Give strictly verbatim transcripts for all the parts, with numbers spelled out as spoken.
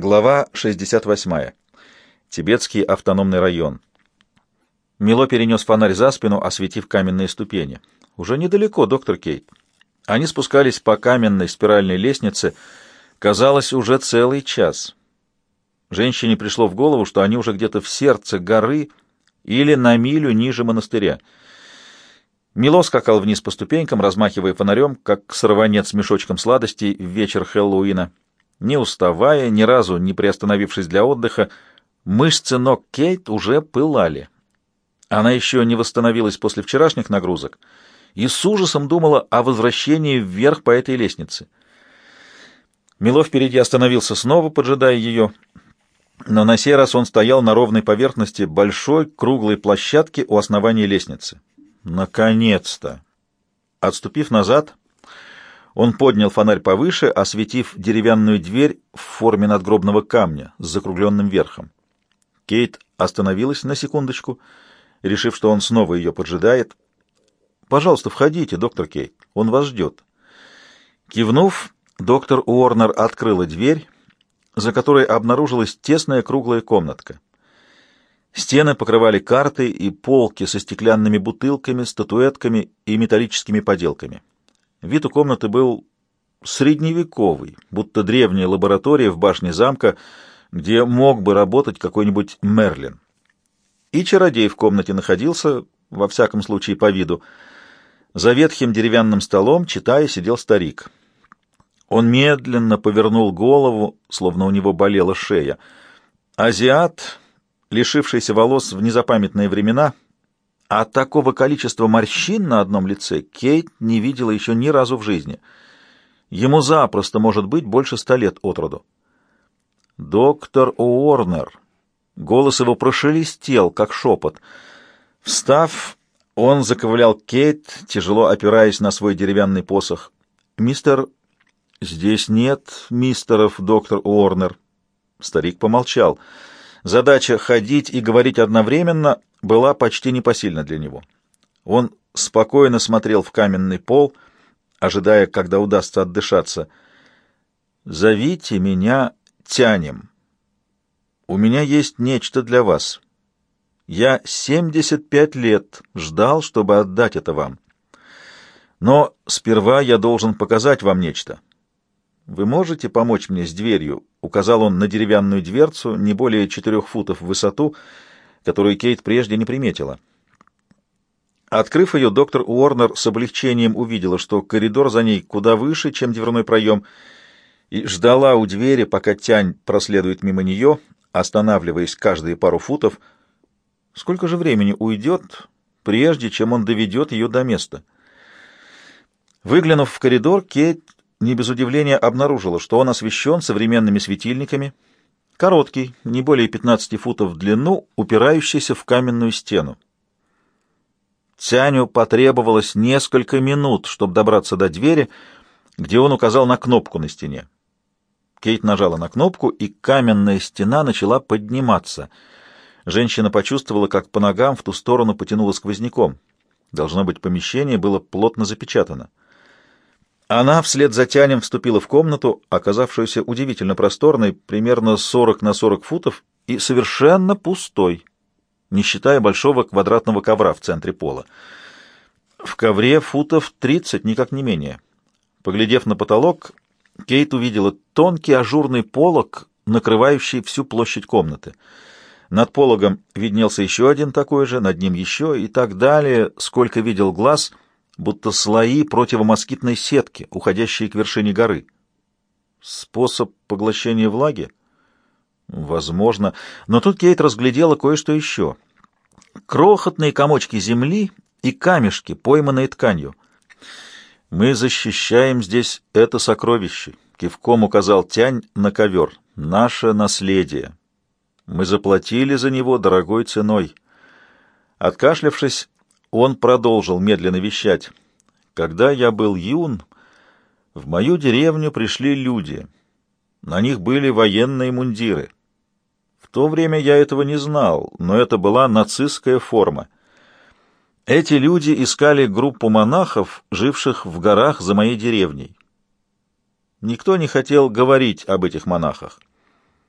Глава шестьдесят восьмая. Тибетский автономный район. Мило перенес фонарь за спину, осветив каменные ступени. Уже недалеко, доктор Кейт. Они спускались по каменной спиральной лестнице, казалось, уже целый час. Женщине пришло в голову, что они уже где-то в сердце горы или на милю ниже монастыря. Мило скакал вниз по ступенькам, размахивая фонарем, как сорванец с мешочком сладостей в вечер Хэллоуина. Не уставая, ни разу не приостановившись для отдыха, мышцы ног Кейт уже пылали. Она еще не восстановилась после вчерашних нагрузок и с ужасом думала о возвращении вверх по этой лестнице. Мило впереди остановился снова, поджидая ее, но на сей раз он стоял на ровной поверхности большой круглой площадки у основания лестницы. Наконец-то! Отступив назад, он поднял фонарь повыше, осветив деревянную дверь в форме надгробного камня с закругленным верхом. Кейт остановилась на секундочку, решив, что он снова ее поджидает. «Пожалуйста, входите, доктор Кейт, он вас ждет». Кивнув, доктор Уорнер открыла дверь, за которой обнаружилась тесная круглая комнатка. Стены покрывали карты и полки со стеклянными бутылками, статуэтками и металлическими поделками. Вид у комнаты был средневековый, будто древняя лаборатория в башне замка, где мог бы работать какой-нибудь Мерлин. И чародей в комнате находился, во всяком случае по виду. За ветхим деревянным столом, читая, сидел старик. Он медленно повернул голову, словно у него болела шея. Азиат, лишившийся волос в незапамятные времена, а такого количества морщин на одном лице Кейт не видела еще ни разу в жизни. Ему запросто может быть больше ста лет от роду. «Доктор Уорнер!» Голос его прошелестел, как шепот. Встав, он заковылял к Кейт, тяжело опираясь на свой деревянный посох. «Мистер...» «Здесь нет мистеров, доктор Уорнер». Старик помолчал. Задача ходить и говорить одновременно была почти непосильна для него. Он спокойно смотрел в каменный пол, ожидая, когда удастся отдышаться. «Зовите меня Тянем. У меня есть нечто для вас. Я семьдесят пять лет ждал, чтобы отдать это вам. Но сперва я должен показать вам нечто. Вы можете помочь мне с дверью?» — указал он на деревянную дверцу, не более четырех футов в высоту, которую Кейт прежде не приметила. Открыв ее, доктор Уорнер с облегчением увидела, что коридор за ней куда выше, чем дверной проем, и ждала у двери, пока Тянь проследует мимо нее, останавливаясь каждые пару футов. Сколько же времени уйдет, прежде чем он доведет ее до места? Выглянув в коридор, Кейт не без удивления обнаружила, что он освещен современными светильниками, короткий, не более пятнадцати футов в длину, упирающийся в каменную стену. Тяню потребовалось несколько минут, чтобы добраться до двери, где он указал на кнопку на стене. Кейт нажала на кнопку, и каменная стена начала подниматься. Женщина почувствовала, как по ногам в ту сторону потянуло сквозняком. Должно быть, помещение было плотно запечатано. Она вслед за Тянем вступила в комнату, оказавшуюся удивительно просторной, примерно сорок на сорок футов, и совершенно пустой, не считая большого квадратного ковра в центре пола. В ковре футов тридцать, никак не менее. Поглядев на потолок, Кейт увидела тонкий ажурный полог, накрывающий всю площадь комнаты. Над пологом виднелся еще один такой же, над ним еще и так далее, сколько видел глаз, будто слои противомоскитной сетки, уходящие к вершине горы. Способ поглощения влаги? Возможно. Но тут Кейт разглядела кое-что еще. Крохотные комочки земли и камешки, пойманные тканью. «Мы защищаем здесь это сокровище», — кивком указал Тянь на ковер. «Наше наследие. Мы заплатили за него дорогой ценой». Откашлявшись, он продолжил медленно вещать. «Когда я был юн, в мою деревню пришли люди. На них были военные мундиры. В то время я этого не знал, но это была нацистская форма. Эти люди искали группу монахов, живших в горах за моей деревней. Никто не хотел говорить об этих монахах.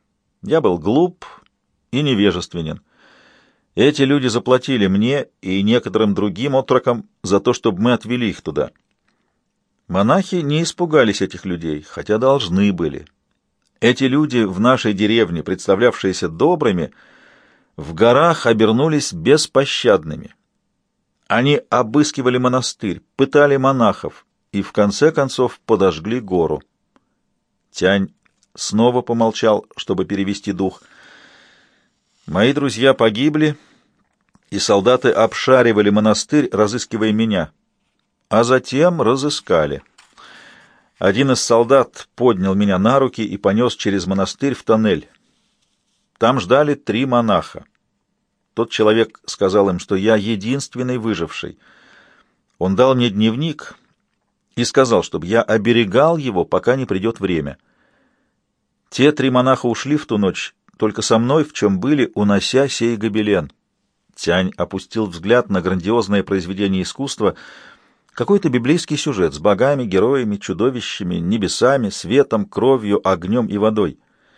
Я был глуп и невежественен. Эти люди заплатили мне и некоторым другим отрокам за то, чтобы мы отвели их туда. Монахи не испугались этих людей, хотя должны были. Эти люди в нашей деревне, представлявшиеся добрыми, в горах обернулись беспощадными. Они обыскивали монастырь, пытали монахов и в конце концов подожгли гору. Тянь снова помолчал, чтобы перевести дух. Мои друзья погибли, и солдаты обшаривали монастырь, разыскивая меня, а затем разыскали. Один из солдат поднял меня на руки и понес через монастырь в тоннель. Там ждали три монаха. Тот человек сказал им, что я единственный выживший. Он дал мне дневник и сказал, чтобы я оберегал его, пока не придет время. Те три монаха ушли в ту ночь, только со мной, в чем были, унося сей гобелен. Тянь опустил взгляд на грандиозное произведение искусства, какой-то библейский сюжет с богами, героями, чудовищами, небесами, светом, кровью, огнем и водой.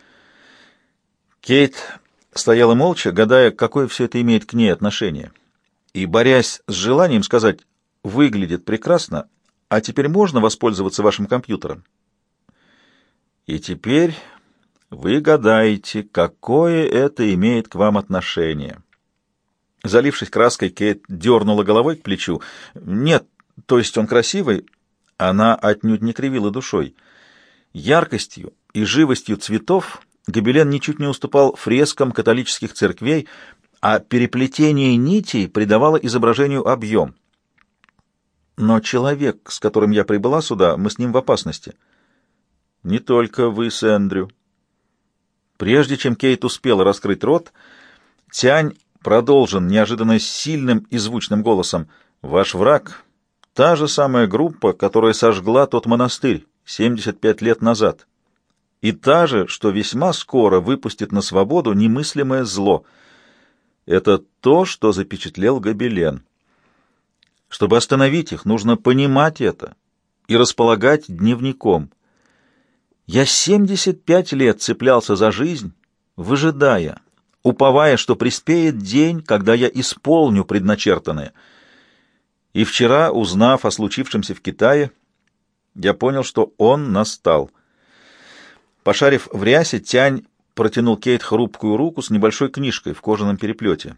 Кейт стояла молча, гадая, какое все это имеет к ней отношение, и борясь с желанием сказать: «Выглядит прекрасно, а теперь можно воспользоваться вашим компьютером?» И теперь вы гадаете, какое это имеет к вам отношение. Залившись краской, Кейт дернула головой к плечу. «Нет, то есть он красивый?» Она отнюдь не кривила душой. Яркостью и живостью цветов гобелен ничуть не уступал фрескам католических церквей, а переплетение нитей придавало изображению объем. Но человек, с которым я прибыла сюда, мы с ним в опасности. Не только вы с Эндрю. Прежде чем Кейт успела раскрыть рот, Тянь продолжил неожиданно сильным и звучным голосом: «Ваш враг — та же самая группа, которая сожгла тот монастырь семьдесят пять лет назад, и та же, что весьма скоро выпустит на свободу немыслимое зло. Это то, что запечатлел гобелен. Чтобы остановить их, нужно понимать это и располагать дневником. Я семьдесят пять лет цеплялся за жизнь, выжидая, уповая, что приспеет день, когда я исполню предначертанное. И вчера, узнав о случившемся в Китае, я понял, что он настал». Пошарив в рясе, Тянь протянул Кейт хрупкую руку с небольшой книжкой в кожаном переплете.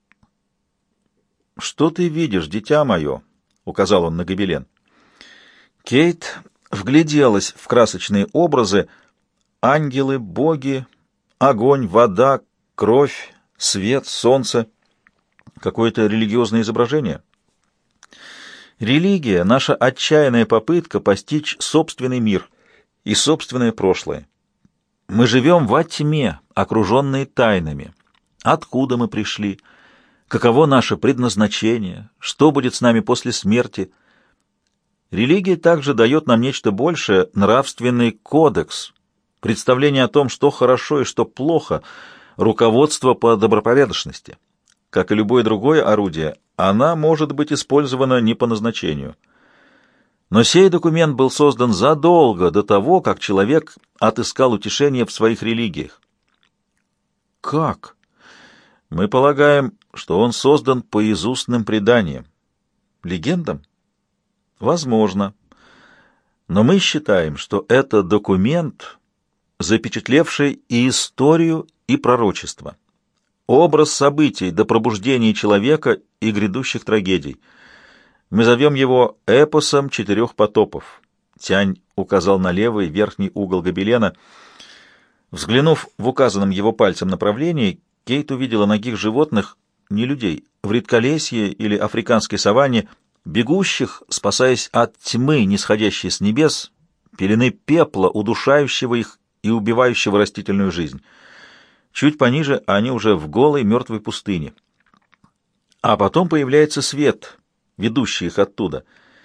«Что ты видишь, дитя мое?» — указал он на гобелен. Кейт вгляделась в красочные образы: ангелы, боги, огонь, вода, кровь, свет, солнце. Какое-то религиозное изображение. Религия — наша отчаянная попытка постичь собственный мир и собственное прошлое. Мы живем во тьме, окруженные тайнами. Откуда мы пришли? Каково наше предназначение? Что будет с нами после смерти? Религия также дает нам нечто большее — нравственный кодекс, представление о том, что хорошо и что плохо, руководство по добропорядочности. Как и любое другое орудие, она может быть использована не по назначению. Но сей документ был создан задолго до того, как человек отыскал утешение в своих религиях. Как? Мы полагаем, что он создан по изустным преданиям, легендам? Возможно. Но мы считаем, что это документ, запечатлевший и историю, и пророчество, образ событий до пробуждения человека и грядущих трагедий. Мы зовем его эпосом четырех потопов. Тянь указал на левый верхний угол гобелена. Взглянув в указанном его пальцем направлении, Кейт увидела нагих животных, не людей, в редколесье или африканской саванне, бегущих, спасаясь от тьмы, нисходящей с небес, пелены пепла, удушающего их и убивающего растительную жизнь. Чуть пониже они уже в голой мертвой пустыне. А потом появляется свет, ведущий их оттуда.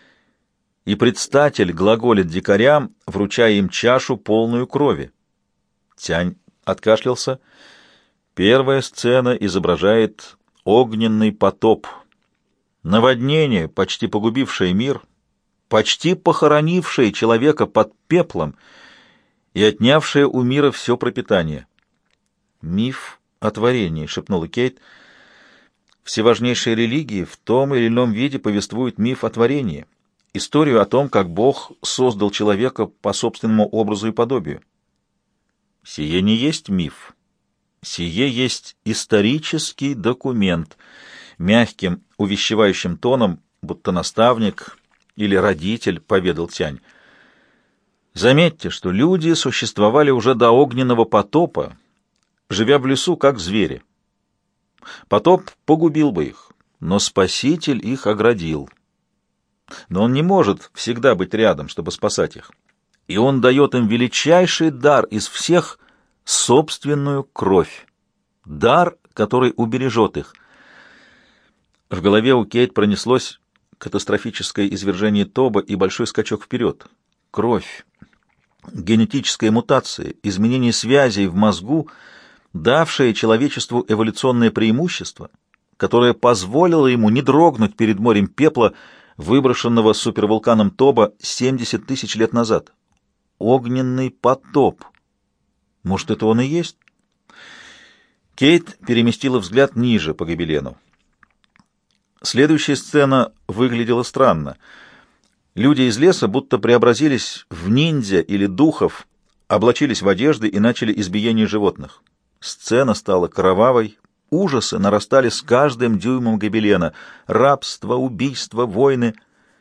И предстатель глаголит дикарям, вручая им чашу, полную крови. Тянь откашлялся. Первая сцена изображает огненный потоп. Наводнение, почти погубившее мир, почти похоронившее человека под пеплом и отнявшее у мира все пропитание. «Миф о творении», — шепнула Кейт. «Все важнейшие религии в том или ином виде повествуют миф о творении, историю о том, как Бог создал человека по собственному образу и подобию. Сие не есть миф. Сие есть исторический документ», — мягким, увещевающим тоном, будто наставник или родитель, поведал Тянь. «Заметьте, что люди существовали уже до огненного потопа, живя в лесу, как звери. Потоп погубил бы их, но Спаситель их оградил. Но он не может всегда быть рядом, чтобы спасать их. И он дает им величайший дар из всех — собственную кровь. Дар, который убережет их». В голове у Кейт пронеслось катастрофическое извержение Тоба и большой скачок вперед. Кровь, генетическая мутация, изменение связей в мозгу, давшее человечеству эволюционное преимущество, которое позволило ему не дрогнуть перед морем пепла, выброшенного супервулканом Тоба семьдесят тысяч лет назад. Огненный потоп. Может, это он и есть? Кейт переместила взгляд ниже по гобелену. Следующая сцена выглядела странно. Люди из леса будто преобразились в ниндзя или духов, облачились в одежды и начали избиение животных. Сцена стала кровавой, ужасы нарастали с каждым дюймом гобелена. Рабство, убийство, войны.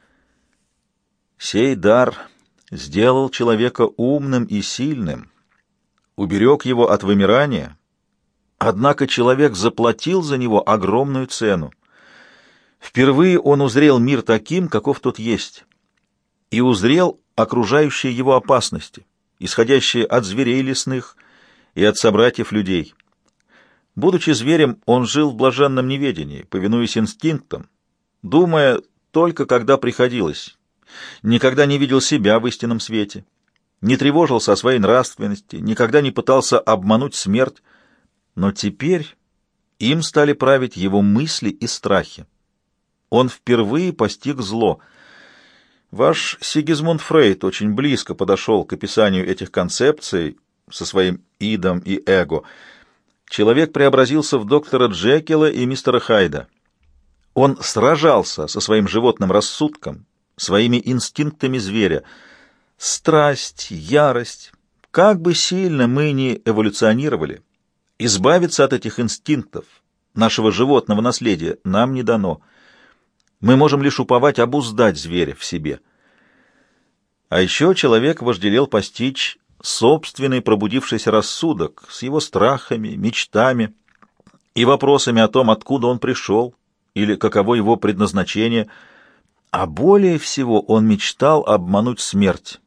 Сей дар сделал человека умным и сильным, уберег его от вымирания, однако человек заплатил за него огромную цену. Впервые он узрел мир таким, каков тот есть, и узрел окружающие его опасности, исходящие от зверей лесных и от собратьев людей. Будучи зверем, он жил в блаженном неведении, повинуясь инстинктам, думая только, когда приходилось, никогда не видел себя в истинном свете, не тревожился о своей нравственности, никогда не пытался обмануть смерть, но теперь им стали править его мысли и страхи. Он впервые постиг зло. Ваш Сигизмунд Фрейд очень близко подошел к описанию этих концепций со своим идом и эго. Человек преобразился в доктора Джекила и мистера Хайда. Он сражался со своим животным рассудком, своими инстинктами зверя. Страсть, ярость, как бы сильно мы ни эволюционировали, избавиться от этих инстинктов, нашего животного наследия, нам не дано. Мы можем лишь уповать обуздать зверя в себе. А еще человек вожделел постичь собственный пробудившийся рассудок с его страхами, мечтами и вопросами о том, откуда он пришел или каково его предназначение, а более всего он мечтал обмануть смерть.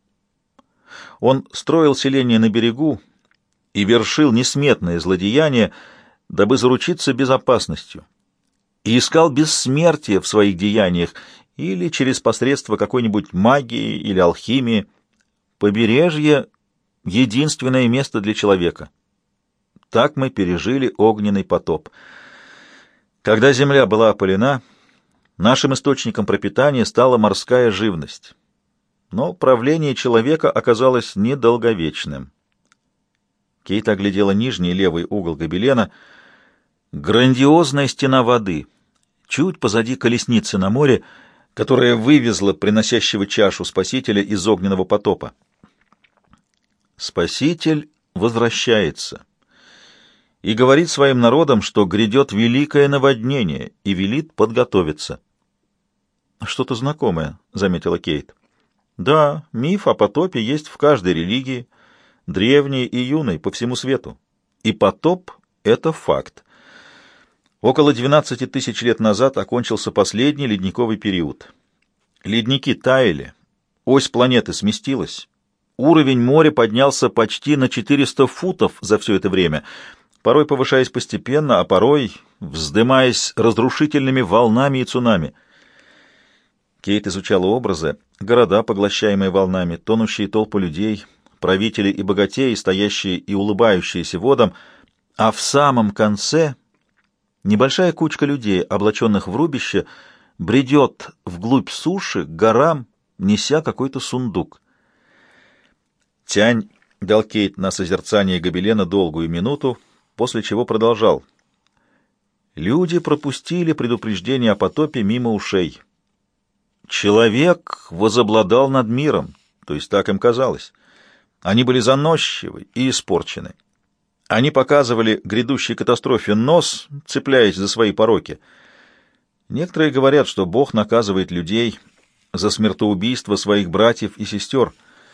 Он строил селение на берегу и вершил несметные злодеяния, дабы заручиться безопасностью, и искал бессмертие в своих деяниях или через посредство какой-нибудь магии или алхимии. Побережье — единственное место для человека. Так мы пережили огненный потоп. Когда земля была опалена, нашим источником пропитания стала морская живность. Но правление человека оказалось недолговечным. Кейт оглядела нижний левый угол гобелена. Грандиозная стена воды, чуть позади колесницы на море, которая вывезла приносящего чашу Спасителя из огненного потопа. Спаситель возвращается и говорит своим народам, что грядет великое наводнение, и велит подготовиться. «Что-то знакомое», — заметила Кейт. «Да, миф о потопе есть в каждой религии, древней и юной, по всему свету. И потоп — это факт. Около двенадцати тысяч лет назад окончился последний ледниковый период. Ледники таяли, ось планеты сместилась, уровень моря поднялся почти на четыреста футов за все это время, порой повышаясь постепенно, а порой вздымаясь разрушительными волнами и цунами. Кейт изучала образы, города, поглощаемые волнами, тонущие толпы людей, правители и богатеи, стоящие и улыбающиеся водам, а в самом конце небольшая кучка людей, облаченных в рубище, бредет вглубь суши к горам, неся какой-то сундук. Тянь дал Кейт на созерцание гобелена долгую минуту, после чего продолжал. Люди пропустили предупреждение о потопе мимо ушей. Человек возобладал над миром, то есть так им казалось. Они были заносчивы и испорчены. Они показывали грядущей катастрофе нос, цепляясь за свои пороки. Некоторые говорят, что Бог наказывает людей за смертоубийство своих братьев и сестер.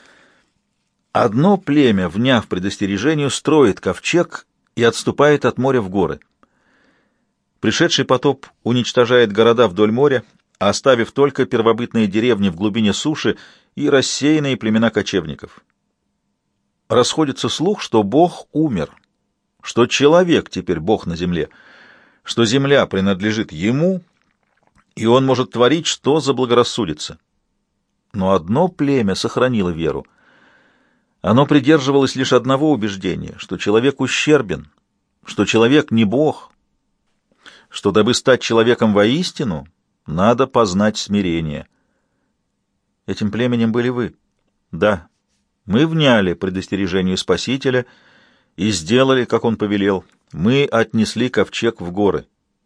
Одно племя, вняв предостережению, строит ковчег и отступает от моря в горы. Пришедший потоп уничтожает города вдоль моря, оставив только первобытные деревни в глубине суши и рассеянные племена кочевников. Расходится слух, что Бог умер, что человек теперь Бог на земле, что земля принадлежит ему, и он может творить, что заблагорассудится. Но одно племя сохранило веру. Оно придерживалось лишь одного убеждения, что человек ущербен, что человек не Бог, что, дабы стать человеком воистину, надо познать смирение. Этим племенем были вы. Да, мы вняли предостережению Спасителя и сделали, как он повелел. Мы отнесли ковчег в горы.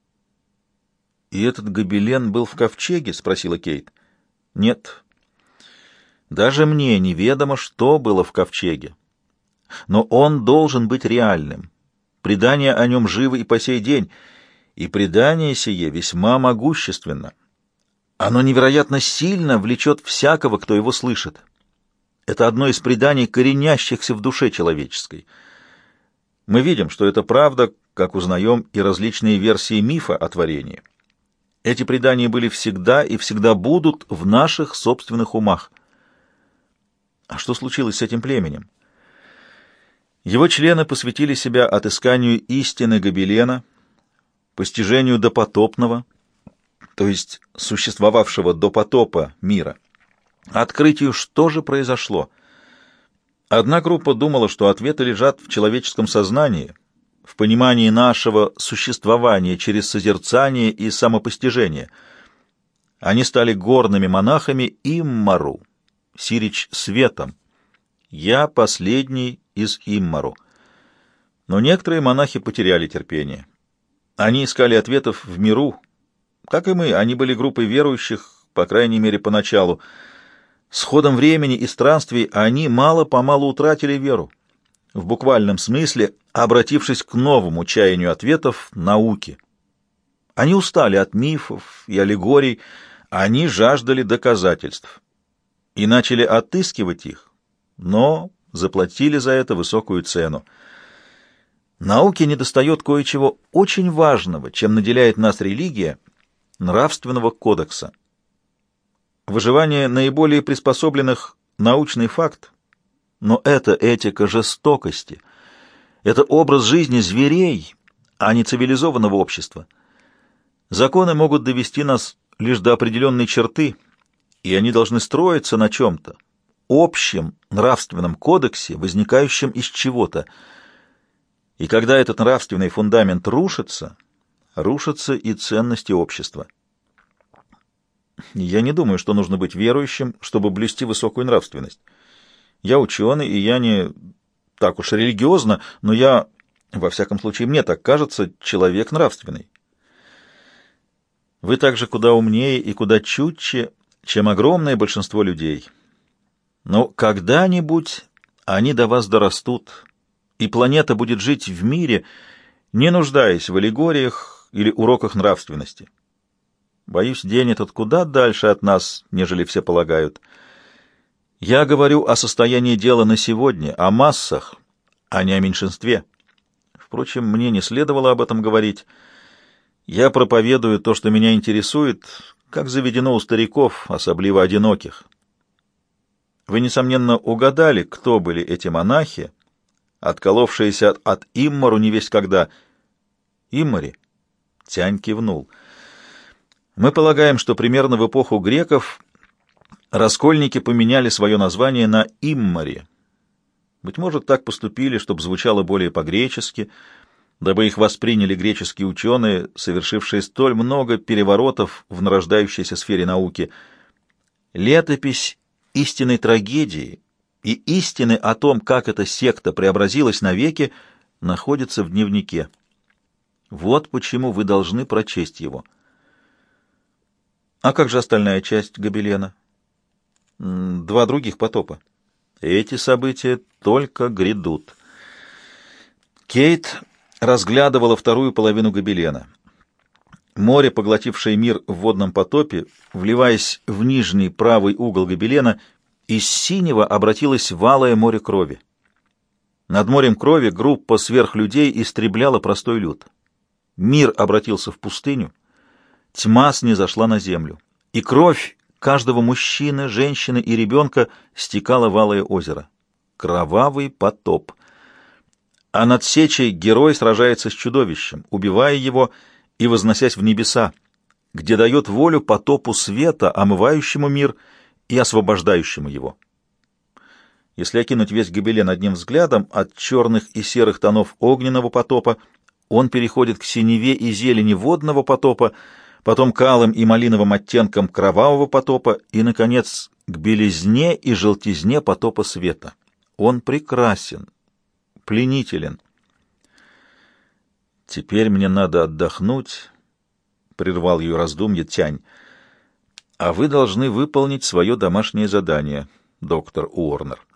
«И этот гобелен был в ковчеге?» — спросила Кейт. «Нет. Даже мне неведомо, что было в ковчеге. Но он должен быть реальным. Предания о нем живы и по сей день, и предание сие весьма могущественно. Оно невероятно сильно влечет всякого, кто его слышит. Это одно из преданий, коренящихся в душе человеческой. Мы видим, что это правда, как узнаем и различные версии мифа о творении. Эти предания были всегда и всегда будут в наших собственных умах. А что случилось с этим племенем? Его члены посвятили себя отысканию истины гобелена, постижению допотопного, то есть существовавшего до потопа мира, открытию, что же произошло. Одна группа думала, что ответы лежат в человеческом сознании, в понимании нашего существования через созерцание и самопостижение. Они стали горными монахами Иммару, сирич светом. Я последний из Иммару. Но некоторые монахи потеряли терпение. Они искали ответов в миру. Как и мы, они были группой верующих, по крайней мере, поначалу. С ходом времени и странствий они мало-помалу утратили веру, в буквальном смысле обратившись к новому чаянию ответов науки. Они устали от мифов и аллегорий, они жаждали доказательств и начали отыскивать их, но заплатили за это высокую цену. Науке недостает кое-чего очень важного, чем наделяет нас религия — нравственного кодекса. Выживание наиболее приспособленных — научный факт, но это этика жестокости, это образ жизни зверей, а не цивилизованного общества. Законы могут довести нас лишь до определенной черты, и они должны строиться на чем-то, общем нравственном кодексе, возникающем из чего-то. И когда этот нравственный фундамент рушится, рушатся и ценности общества. Я не думаю, что нужно быть верующим, чтобы блюсти высокую нравственность. Я ученый, и я не так уж религиозно, но я, во всяком случае, мне так кажется, человек нравственный. Вы также куда умнее и куда чутче, чем огромное большинство людей. Но когда-нибудь они до вас дорастут, и планета будет жить в мире, не нуждаясь в аллегориях или уроках нравственности. Боюсь, день этот куда дальше от нас, нежели все полагают. Я говорю о состоянии дела на сегодня, о массах, а не о меньшинстве. Впрочем, мне не следовало об этом говорить. Я проповедую то, что меня интересует, как заведено у стариков, особливо одиноких. Вы, несомненно, угадали, кто были эти монахи, отколовшиеся от, от Иммару невесть когда. Иммари? Тянь кивнул. Мы полагаем, что примерно в эпоху греков раскольники поменяли свое название на Иммари. Быть может, так поступили, чтобы звучало более по-гречески, дабы их восприняли греческие ученые, совершившие столь много переворотов в нарождающейся сфере науки. Летопись истинной трагедии и истины о том, как эта секта преобразилась навеки, находится в дневнике. Вот почему вы должны прочесть его. А как же остальная часть гобелена? Два других потопа. Эти события только грядут. Кейт разглядывала вторую половину гобелена. Море, поглотившее мир в водном потопе, вливаясь в нижний правый угол гобелена, из синего обратилось в алое море крови. Над морем крови группа сверхлюдей истребляла простой люд. Мир обратился в пустыню, тьма снизошла на землю, и кровь каждого мужчины, женщины и ребенка стекала в алое озеро. Кровавый потоп. А над сечей герой сражается с чудовищем, убивая его и возносясь в небеса, где дает волю потопу света, омывающему мир и освобождающему его. Если окинуть весь гобелен одним взглядом, от черных и серых тонов огненного потопа он переходит к синеве и зелени водного потопа, потом к алым и малиновым оттенкам кровавого потопа и, наконец, к белизне и желтизне потопа света. Он прекрасен, пленителен. «Теперь мне надо отдохнуть», — прервал ее раздумье Тянь, — «а вы должны выполнить свое домашнее задание, доктор Уорнер».